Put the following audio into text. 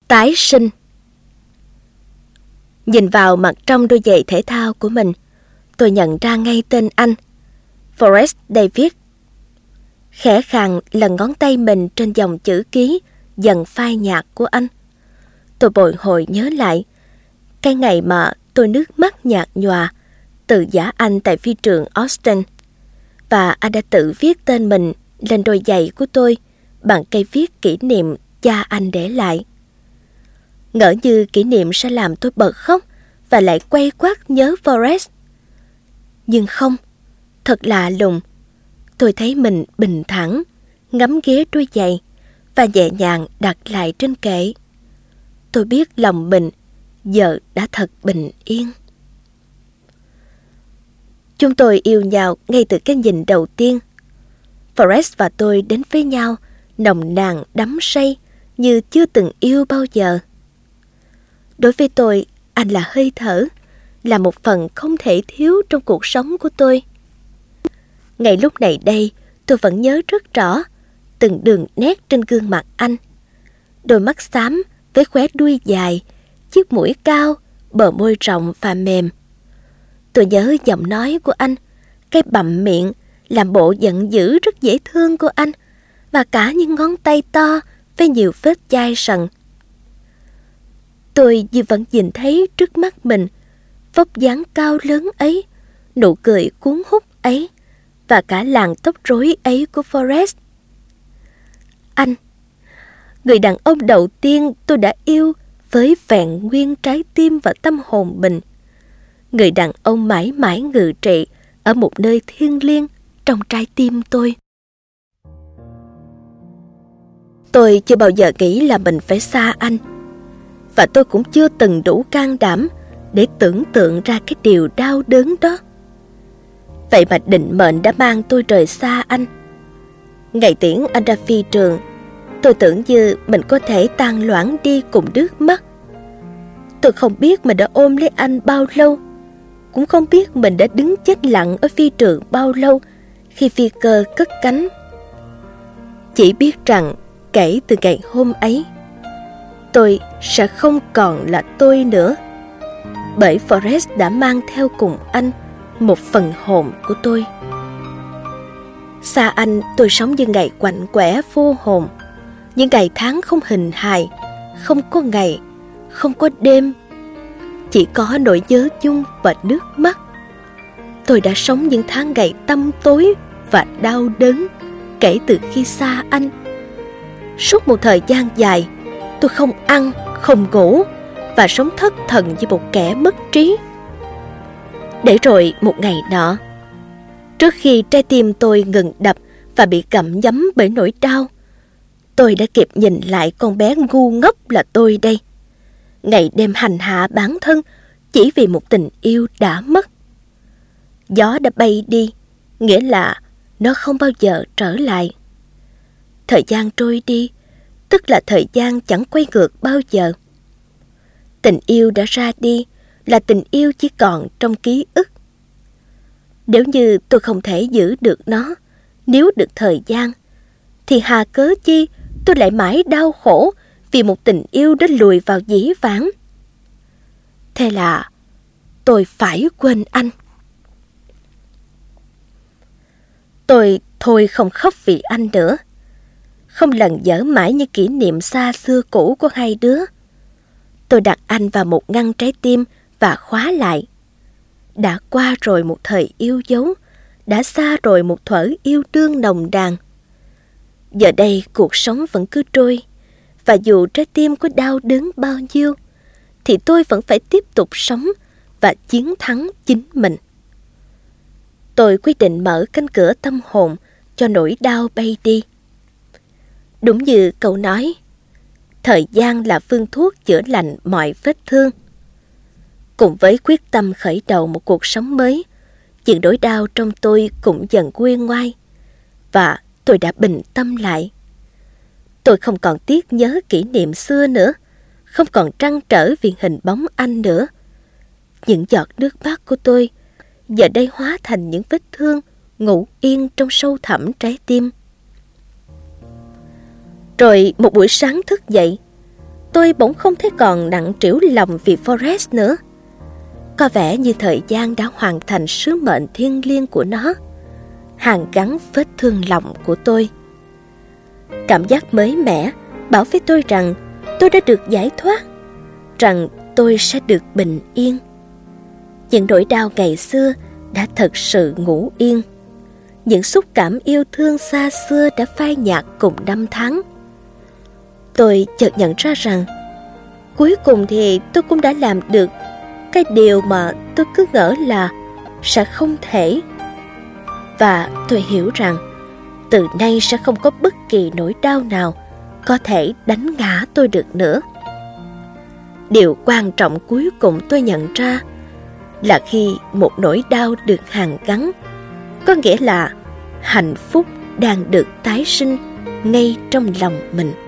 Tái sinh. Nhìn vào mặt trong đôi giày thể thao của mình, tôi nhận ra ngay tên anh, Forrest David. Khẽ khàng lần ngón tay mình trên dòng chữ ký dần phai nhạt của anh. Tôi bồi hồi nhớ lại cái ngày mà tôi nước mắt nhạt nhòa từ giã anh tại phi trường Austin, và anh đã tự viết tên mình lên đôi giày của tôi bằng cây viết kỷ niệm cha anh để lại. Ngỡ như kỷ niệm sẽ làm tôi bật khóc và lại quay quắt nhớ Forrest. Nhưng không, thật lạ lùng. Tôi thấy mình bình thản, ngắm ghế đôi giày và nhẹ nhàng đặt lại trên kệ. Tôi biết lòng mình giờ đã thật bình yên. Chúng tôi yêu nhau ngay từ cái nhìn đầu tiên. Forrest và tôi đến với nhau nồng nàn đắm say như chưa từng yêu bao giờ. Đối với tôi, anh là hơi thở, là một phần không thể thiếu trong cuộc sống của tôi. Ngay lúc này đây, tôi vẫn nhớ rất rõ từng đường nét trên gương mặt anh. Đôi mắt xám với khóe đuôi dài, chiếc mũi cao, bờ môi rộng và mềm. Tôi nhớ giọng nói của anh, cái bặm miệng, làm bộ giận dữ rất dễ thương của anh, và cả những ngón tay to với nhiều vết chai sần. Tôi như vẫn nhìn thấy trước mắt mình vóc dáng cao lớn ấy, nụ cười cuốn hút ấy, và cả làn tóc rối ấy của Forrest. Anh, người đàn ông đầu tiên tôi đã yêu với vẹn nguyên trái tim và tâm hồn mình. Người đàn ông mãi mãi ngự trị ở một nơi thiêng liêng trong trái tim tôi. Tôi chưa bao giờ nghĩ là mình phải xa anh, và tôi cũng chưa từng đủ can đảm để tưởng tượng ra cái điều đau đớn đó. Vậy mà định mệnh đã mang tôi rời xa anh. Ngày tiễn anh ra phi trường, tôi tưởng như mình có thể tan loãng đi cùng nước mắt. Tôi không biết mình đã ôm lấy anh bao lâu, cũng không biết mình đã đứng chết lặng ở phi trường bao lâu khi phi cơ cất cánh. Chỉ biết rằng kể từ ngày hôm ấy, tôi sẽ không còn là tôi nữa, bởi Forrest đã mang theo cùng anh một phần hồn của tôi. Xa anh, tôi sống như ngày quạnh quẻ vô hồn, những ngày tháng không hình hài, không có ngày, không có đêm, chỉ có nỗi nhớ chung và nước mắt. Tôi đã sống những tháng ngày tăm tối và đau đớn kể từ khi xa anh. Suốt một thời gian dài, tôi không ăn, không ngủ và sống thất thần như một kẻ mất trí. Để rồi một ngày nọ, trước khi trái tim tôi ngừng đập và bị gặm nhấm bởi nỗi đau, tôi đã kịp nhìn lại con bé ngu ngốc là tôi đây, ngày đêm hành hạ bản thân chỉ vì một tình yêu đã mất. Gió đã bay đi, nghĩa là nó không bao giờ trở lại. Thời gian trôi đi, tức là thời gian chẳng quay ngược bao giờ. Tình yêu đã ra đi, là tình yêu chỉ còn trong ký ức. Nếu như tôi không thể giữ được nó, níu được thời gian, thì hà cớ chi tôi lại mãi đau khổ vì một tình yêu đã lùi vào dĩ vãng. Thế là tôi phải quên anh. Tôi thôi không khóc vì anh nữa, không lần dở mãi như kỷ niệm xa xưa cũ của hai đứa. Tôi đặt anh vào một ngăn trái tim và khóa lại. Đã qua rồi một thời yêu dấu, đã xa rồi một thuở yêu đương nồng nàn. Giờ đây cuộc sống vẫn cứ trôi, và dù trái tim có đau đớn bao nhiêu, thì tôi vẫn phải tiếp tục sống và chiến thắng chính mình. Tôi quyết định mở cánh cửa tâm hồn cho nỗi đau bay đi. Đúng như câu nói, thời gian là phương thuốc chữa lành mọi vết thương. Cùng với quyết tâm khởi đầu một cuộc sống mới, những nỗi đau trong tôi cũng dần nguôi ngoai, và tôi đã bình tâm lại. Tôi không còn tiếc nhớ kỷ niệm xưa nữa, không còn trăn trở vì hình bóng anh nữa. Những giọt nước mắt của tôi giờ đây hóa thành những vết thương ngủ yên trong sâu thẳm trái tim. Rồi một buổi sáng thức dậy, tôi bỗng không thấy còn nặng trĩu lòng vì Forrest nữa. Có vẻ như thời gian đã hoàn thành sứ mệnh thiêng liêng của nó, hàn gắn vết thương lòng của tôi. Cảm giác mới mẻ bảo với tôi rằng tôi đã được giải thoát, rằng tôi sẽ được bình yên. Những nỗi đau ngày xưa đã thật sự ngủ yên. Những xúc cảm yêu thương xa xưa đã phai nhạt cùng năm tháng. Tôi chợt nhận ra rằng cuối cùng thì tôi cũng đã làm được cái điều mà tôi cứ ngỡ là sẽ không thể. Và tôi hiểu rằng từ nay sẽ không có bất kỳ nỗi đau nào có thể đánh ngã tôi được nữa. Điều quan trọng cuối cùng tôi nhận ra là khi một nỗi đau được hàn gắn, có nghĩa là hạnh phúc đang được tái sinh ngay trong lòng mình.